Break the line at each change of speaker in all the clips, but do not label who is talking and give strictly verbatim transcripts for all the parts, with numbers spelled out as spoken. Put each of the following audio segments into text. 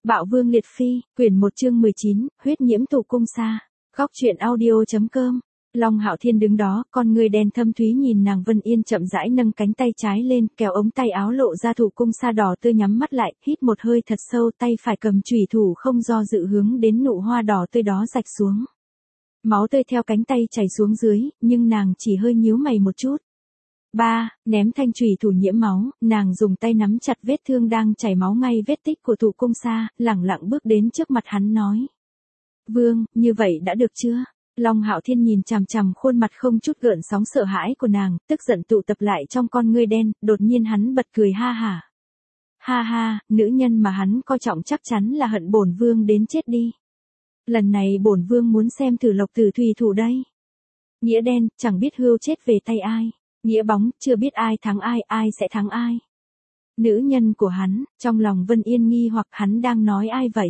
Bạo Vương Liệt Phi, quyển một chương mười chín, huyết nhiễm tù cung xa. Góc truyện audio chấm com. Long Hạo Thiên đứng đó, con người đen thâm thúy nhìn nàng Vân Yên chậm rãi nâng cánh tay trái lên, kéo ống tay áo lộ ra thủ cung sa đỏ tươi, nhắm mắt lại, hít một hơi thật sâu, tay phải cầm chủy thủ không do dự hướng đến nụ hoa đỏ tươi đó rạch xuống. Máu tươi theo cánh tay chảy xuống dưới, nhưng nàng chỉ hơi nhíu mày một chút. Ba, ném thanh chủy thủ nhiễm máu, nàng dùng tay nắm chặt vết thương đang chảy máu ngay vết tích của thủ cung sa, lẳng lặng bước đến trước mặt hắn nói. Vương, như vậy đã được chưa? Long Hạo Thiên nhìn chằm chằm khuôn mặt không chút gợn sóng sợ hãi của nàng, tức giận tụ tập lại trong con ngươi đen, đột nhiên hắn bật cười ha hả. Ha ha, nữ nhân mà hắn coi trọng chắc chắn là hận bổn vương đến chết đi. Lần này bổn vương muốn xem thử lộc tử thủy thủ đây. Nghĩa đen, chẳng biết hươu chết về tay ai. Nghĩa bóng, chưa biết ai thắng ai, ai sẽ thắng ai. Nữ nhân của hắn, trong lòng Vân Yên nghi hoặc hắn đang nói ai vậy?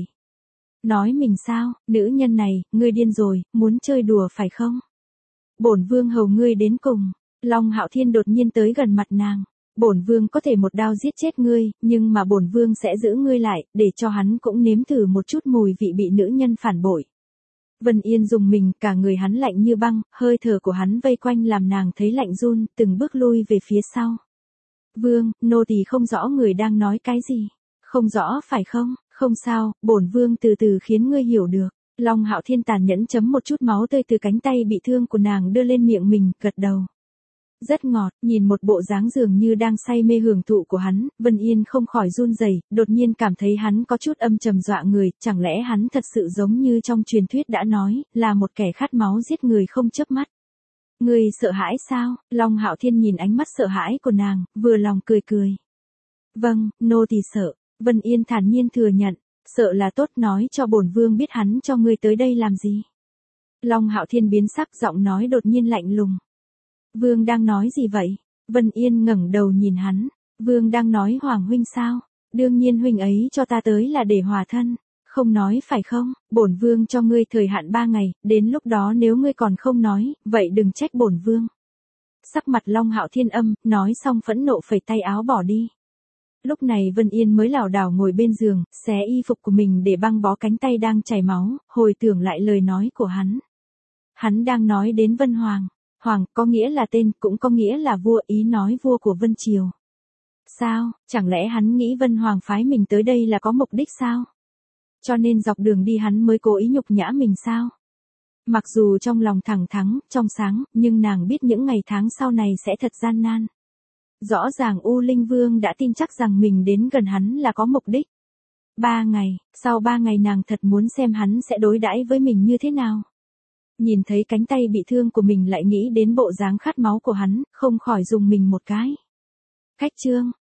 Nói mình sao, nữ nhân này, ngươi điên rồi, muốn chơi đùa phải không? Bổn vương hầu ngươi đến cùng. Long Hạo Thiên đột nhiên tới gần mặt nàng. Bổn vương có thể một đao giết chết ngươi, nhưng mà bổn vương sẽ giữ ngươi lại, để cho hắn cũng nếm thử một chút mùi vị bị nữ nhân phản bội. Vân Yên dùng mình, cả người hắn lạnh như băng, hơi thở của hắn vây quanh làm nàng thấy lạnh run, từng bước lui về phía sau. Vương, nô tỳ không rõ người đang nói cái gì. Không rõ phải không? Không sao, bổn vương từ từ khiến ngươi hiểu được. Long Hạo Thiên tàn nhẫn chấm một chút máu tươi từ cánh tay bị thương của nàng đưa lên miệng mình, gật đầu. Rất ngọt, nhìn một bộ dáng dường như đang say mê hưởng thụ của hắn, Vân Yên không khỏi run rẩy, đột nhiên cảm thấy hắn có chút âm trầm dọa người, chẳng lẽ hắn thật sự giống như trong truyền thuyết đã nói, là một kẻ khát máu giết người không chớp mắt. Ngươi sợ hãi sao? Long Hạo Thiên nhìn ánh mắt sợ hãi của nàng, vừa lòng cười cười. Vâng, nô tỳ sợ. Vân Yên thản nhiên thừa nhận, sợ là tốt, nói cho bổn vương biết hắn cho ngươi tới đây làm gì. Long Hạo Thiên biến sắc, giọng nói đột nhiên lạnh lùng. Vương đang nói gì vậy? Vân Yên ngẩng đầu nhìn hắn. Vương đang nói Hoàng huynh sao? Đương nhiên huynh ấy cho ta tới là để hòa thân. Không nói phải không? Bổn vương cho ngươi thời hạn ba ngày, đến lúc đó nếu ngươi còn không nói, vậy đừng trách bổn vương. Sắc mặt Long Hạo Thiên âm, nói xong phẫn nộ phẩy tay áo bỏ đi. Lúc này Vân Yên mới lảo đảo ngồi bên giường, xé y phục của mình để băng bó cánh tay đang chảy máu, hồi tưởng lại lời nói của hắn. Hắn đang nói đến Vân Hoàng. Hoàng có nghĩa là tên, cũng có nghĩa là vua, ý nói vua của Vân Triều. Sao, chẳng lẽ hắn nghĩ Vân Hoàng phái mình tới đây là có mục đích sao? Cho nên dọc đường đi hắn mới cố ý nhục nhã mình sao? Mặc dù trong lòng thẳng thắn, trong sáng, nhưng nàng biết những ngày tháng sau này sẽ thật gian nan. Rõ ràng U Linh Vương đã tin chắc rằng mình đến gần hắn là có mục đích. Ba ngày, sau ba ngày nàng thật muốn xem hắn sẽ đối đãi với mình như thế nào. Nhìn thấy cánh tay bị thương của mình lại nghĩ đến bộ dáng khát máu của hắn, không khỏi dùng mình một cái. Cách chương,